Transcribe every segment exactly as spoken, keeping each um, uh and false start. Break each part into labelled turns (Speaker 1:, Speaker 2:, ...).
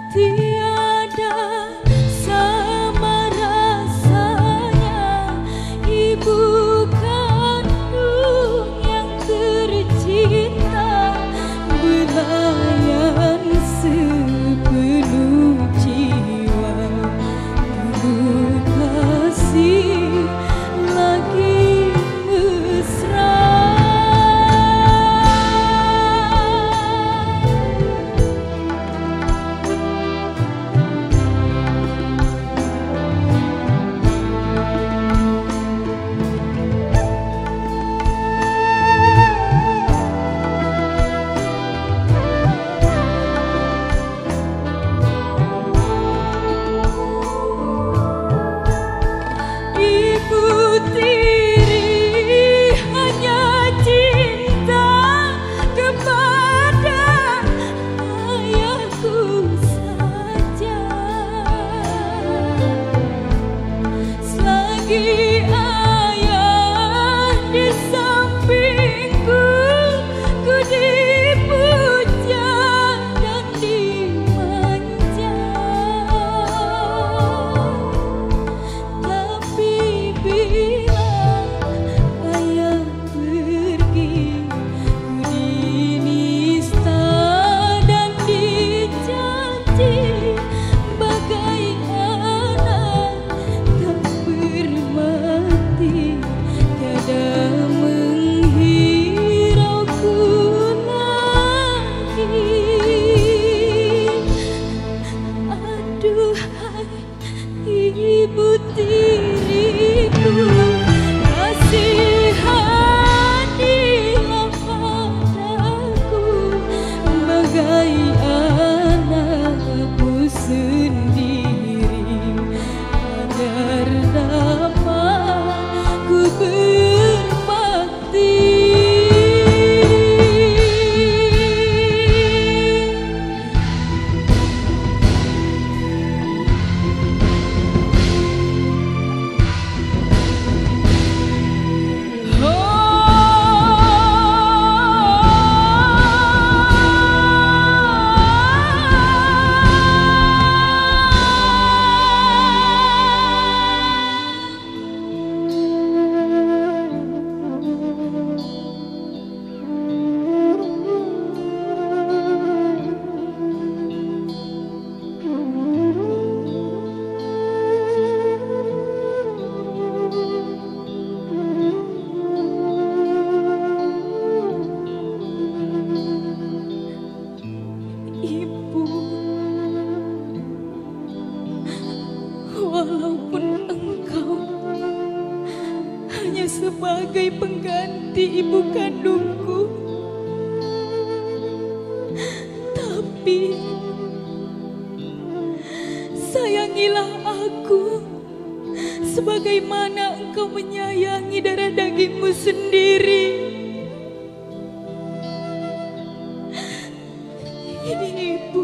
Speaker 1: Tiada sama rasanya ibu kandung yang tercinta, belayan sepenuh jiwa, penuh kasih lagi mesra. Ibu tiriku, kasihanilah padaku bagai anakmu sendiri, agar dapat ku berbakti. Ibu, walaupun engkau hanya sebagai pengganti ibu kandungku, tapi sayangilah aku sebagaimana engkau menyayangi darah dagingmu sendiri. Ibu,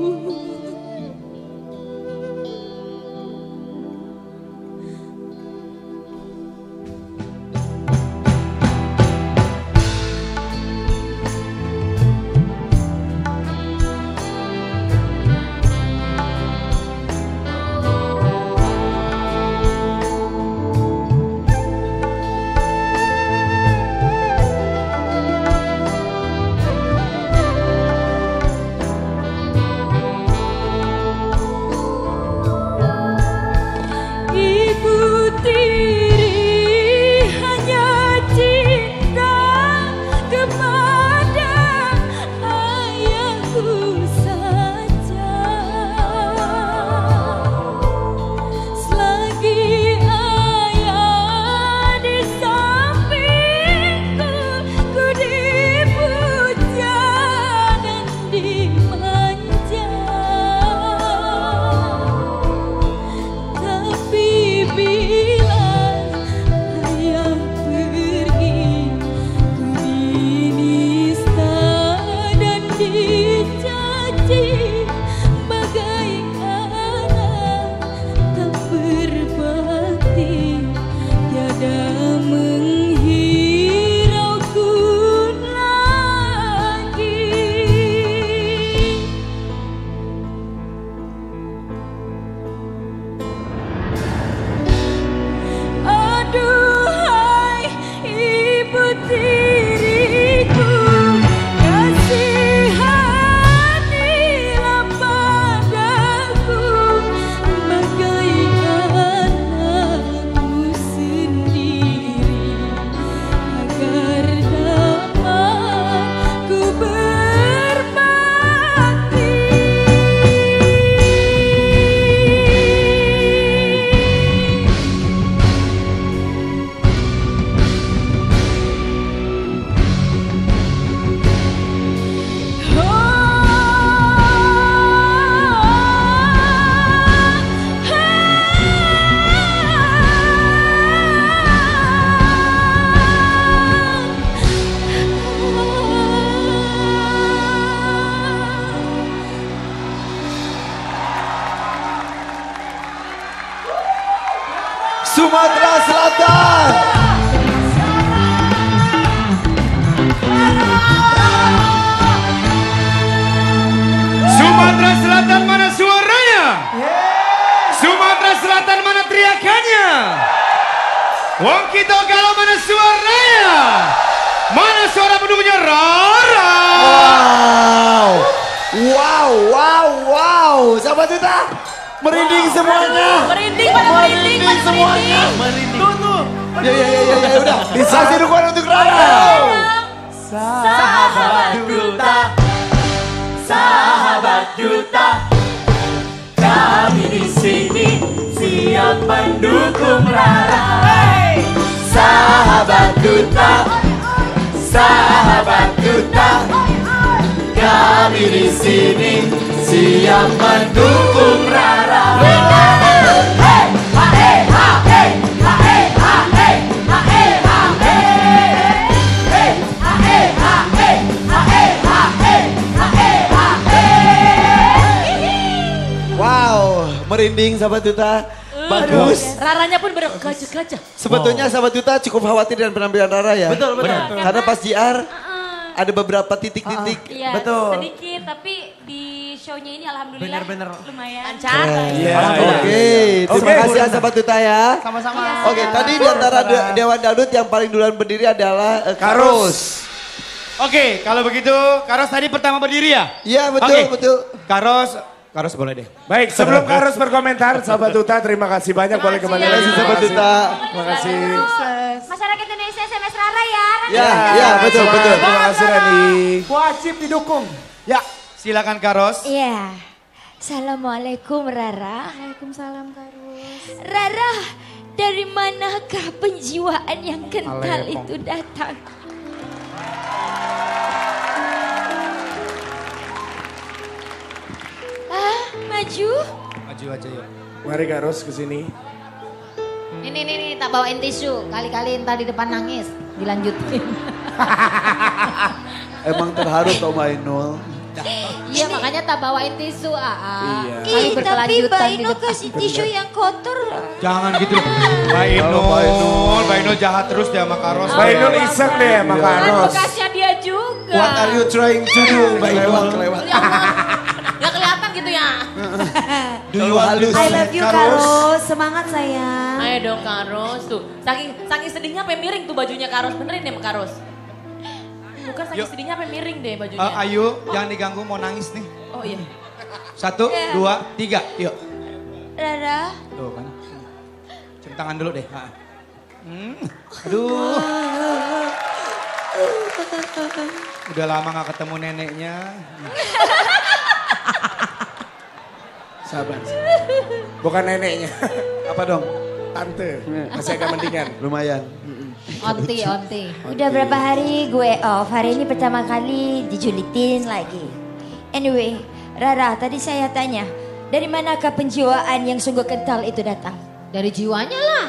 Speaker 2: Sumatera Selatan.
Speaker 3: Sumatera Selatan mana suaranya? Sumatera Selatan mana teriakannya? Wong kita kalau mana suaranya? Mana suara pendukungnya Rara?
Speaker 2: Wow. Wow, wow, wow. Sahabat Duta, merinding semuanya.
Speaker 1: Merinding, pada merinding, pada
Speaker 2: semuanya.
Speaker 1: merinding.
Speaker 2: Tuh, tuh. Ya, ya, ya, ya, ya, udah. Kasih dukungan untuk Rara.
Speaker 1: Sahabat Duta,
Speaker 4: Sahabat Duta, kami di sini siap mendukung Rara. Sahabat Duta, Sahabat Duta, kami di sini siap mendukung Rara. Hey, ha, hey, ha, hey, ha, hey, ha, hey, ha, hey, ha, hey. Hey, ha, hey, ha, hey, ha, hey, ha, hey, ha, hey, ha, hey.
Speaker 2: Wow, merinding sahabat Duta. Bagus.
Speaker 1: Raranya pun bergajah-gajah.
Speaker 2: Sebetulnya sahabat Duta cukup khawatir dengan penampilan Rara ya.
Speaker 5: Betul, betul.
Speaker 1: Benar.
Speaker 2: Karena pas J R ada beberapa titik-titik.
Speaker 1: Iya,
Speaker 5: Betul.
Speaker 1: sedikit tapi di show-nya ini alhamdulillah
Speaker 5: Bener-bener.
Speaker 1: lumayan.
Speaker 2: Keren.
Speaker 5: Iya.
Speaker 2: Oke, terima
Speaker 5: Oke,
Speaker 2: kasih ya sahabat Duta ya.
Speaker 5: Sama-sama.
Speaker 2: Oke, tadi di antara de- Dewan Dangdut yang paling duluan berdiri adalah uh, Karos.
Speaker 3: Oke, kalau begitu Karos tadi pertama berdiri ya?
Speaker 2: Iya, betul,
Speaker 3: Oke.
Speaker 2: betul.
Speaker 3: Karos, Karos boleh deh.
Speaker 6: Baik, sebelum Karos berkomentar, sahabat Duta terima kasih banyak boleh kembali
Speaker 2: Terima kasih
Speaker 6: lagi.
Speaker 2: sahabat Duta.
Speaker 6: Terima kasih.
Speaker 1: Masyarakat Indonesia S M S Rara ya.
Speaker 2: Ya, ya, betul, betul.
Speaker 6: Terima kasih Rani.
Speaker 5: Wajib didukung.
Speaker 3: Ya, silakan Karos.
Speaker 1: Iya. Assalamualaikum Rara.
Speaker 7: Waalaikumsalam Karus.
Speaker 1: Rara, dari manakah penjiwaan yang kental itu datang? Ah, maju.
Speaker 3: Maju aja yuk.
Speaker 6: Mari Karos ke sini.
Speaker 7: Ini nih nih tak bawain tisu. Kali-kali entar di depan nangis. Dilanjutin.
Speaker 2: Emang terharu tau Mbak Inul.
Speaker 7: Iya makanya tak bawain tisu. Ah, ah.
Speaker 6: Iya.
Speaker 7: Kali
Speaker 1: Ih, tapi
Speaker 7: berkelanjutan
Speaker 1: Mbak
Speaker 7: di
Speaker 1: Ino
Speaker 7: depan.
Speaker 1: kasih tisu yang kotor.
Speaker 3: Jangan gitu. Mbak Inul,
Speaker 2: Mbak Inul.
Speaker 3: Mbak Inul jahat terus dia sama Karos.
Speaker 6: Mbak Inul iseng deh sama
Speaker 1: Kan
Speaker 6: Karos.
Speaker 1: bekasnya dia juga.
Speaker 2: What are you trying to do Mbak Inul? Kelewat, kelewat.
Speaker 7: Gak kelihatan gitu ya.
Speaker 2: Do you halus?
Speaker 8: I love you Karos, semangat sayang.
Speaker 7: Ayo dong Karos tuh. Saking saking sedihnya sampai miring tuh bajunya Karos. Benerin deh sama Karos. Bukan saking
Speaker 3: Yuk.
Speaker 7: sedihnya sampai miring deh bajunya.
Speaker 3: Eh, Ayu, jangan diganggu mau nangis nih.
Speaker 7: Oh iya.
Speaker 3: Satu,
Speaker 1: Ya.
Speaker 3: dua, tiga, yuk.
Speaker 1: Rara,
Speaker 3: Tuh kan. Cium tangan dulu deh. Ha. Hmm. Aduh. Udah lama gak ketemu neneknya.
Speaker 6: Sabar. Bukan neneknya.
Speaker 2: Apa dong?
Speaker 6: Tante. Masih agak mendingan.
Speaker 2: Lumayan.
Speaker 7: Onti, onti.
Speaker 1: udah berapa hari gue off? Hari ini pertama kali dijulitin lagi. Anyway, Rara, tadi saya tanya, dari manakah penjiwaan yang sungguh kental itu datang?
Speaker 7: Dari jiwanya lah.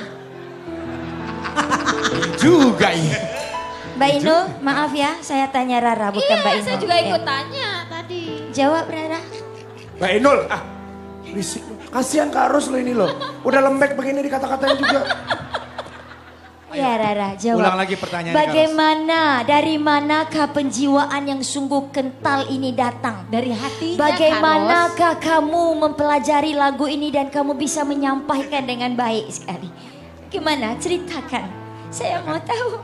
Speaker 3: Juga ya.
Speaker 1: Mbak Inul, maaf ya, saya tanya Rara bukan Mbak
Speaker 7: Iya,
Speaker 1: Inul.
Speaker 7: saya juga ikut
Speaker 1: Ya.
Speaker 7: tanya tadi.
Speaker 1: Jawab Rara.
Speaker 6: Mbak Inul, ah. Bisik. Kasihan Karos lo ini loh. Udah lembek begini dikata-katain juga.
Speaker 1: Ya Rara, jawab.
Speaker 3: Ulang lagi pertanyaan
Speaker 1: Bagaimana, dari manakah penjiwaan yang sungguh kental ini datang?
Speaker 7: Dari hatinya
Speaker 1: Bagaimanakah kamu mempelajari lagu ini dan kamu bisa menyampaikan dengan baik sekali? Gimana? Ceritakan. Saya mau tahu.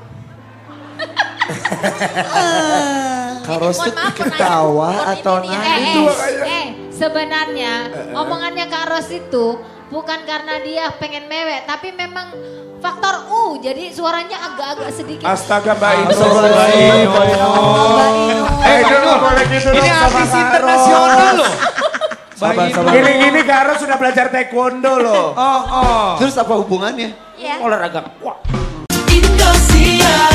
Speaker 2: Karos
Speaker 7: Mohon
Speaker 2: tuh
Speaker 7: maaf,
Speaker 2: ketawa
Speaker 7: pertanyaan-
Speaker 2: atau
Speaker 7: ini nih,
Speaker 2: nangis?
Speaker 7: Eh, eh, eh, sebenarnya omongannya Kak Ros itu bukan karena dia pengen mewek, tapi memang faktor U, jadi suaranya agak-agak sedikit.
Speaker 6: Astaga Mbak Inul.
Speaker 2: Astagfirullahaladzim.
Speaker 6: Eh Inul boleh gitu
Speaker 3: Ini
Speaker 6: dong sama
Speaker 3: artis
Speaker 6: Karos.
Speaker 3: internasional loh.
Speaker 2: Sabar, sabar.
Speaker 6: Gini-gini Karos sudah belajar taekwondo loh.
Speaker 3: Oh, oh.
Speaker 2: Terus apa hubungannya?
Speaker 1: Ya.
Speaker 6: Olahraga. Wah.
Speaker 4: Indosiar.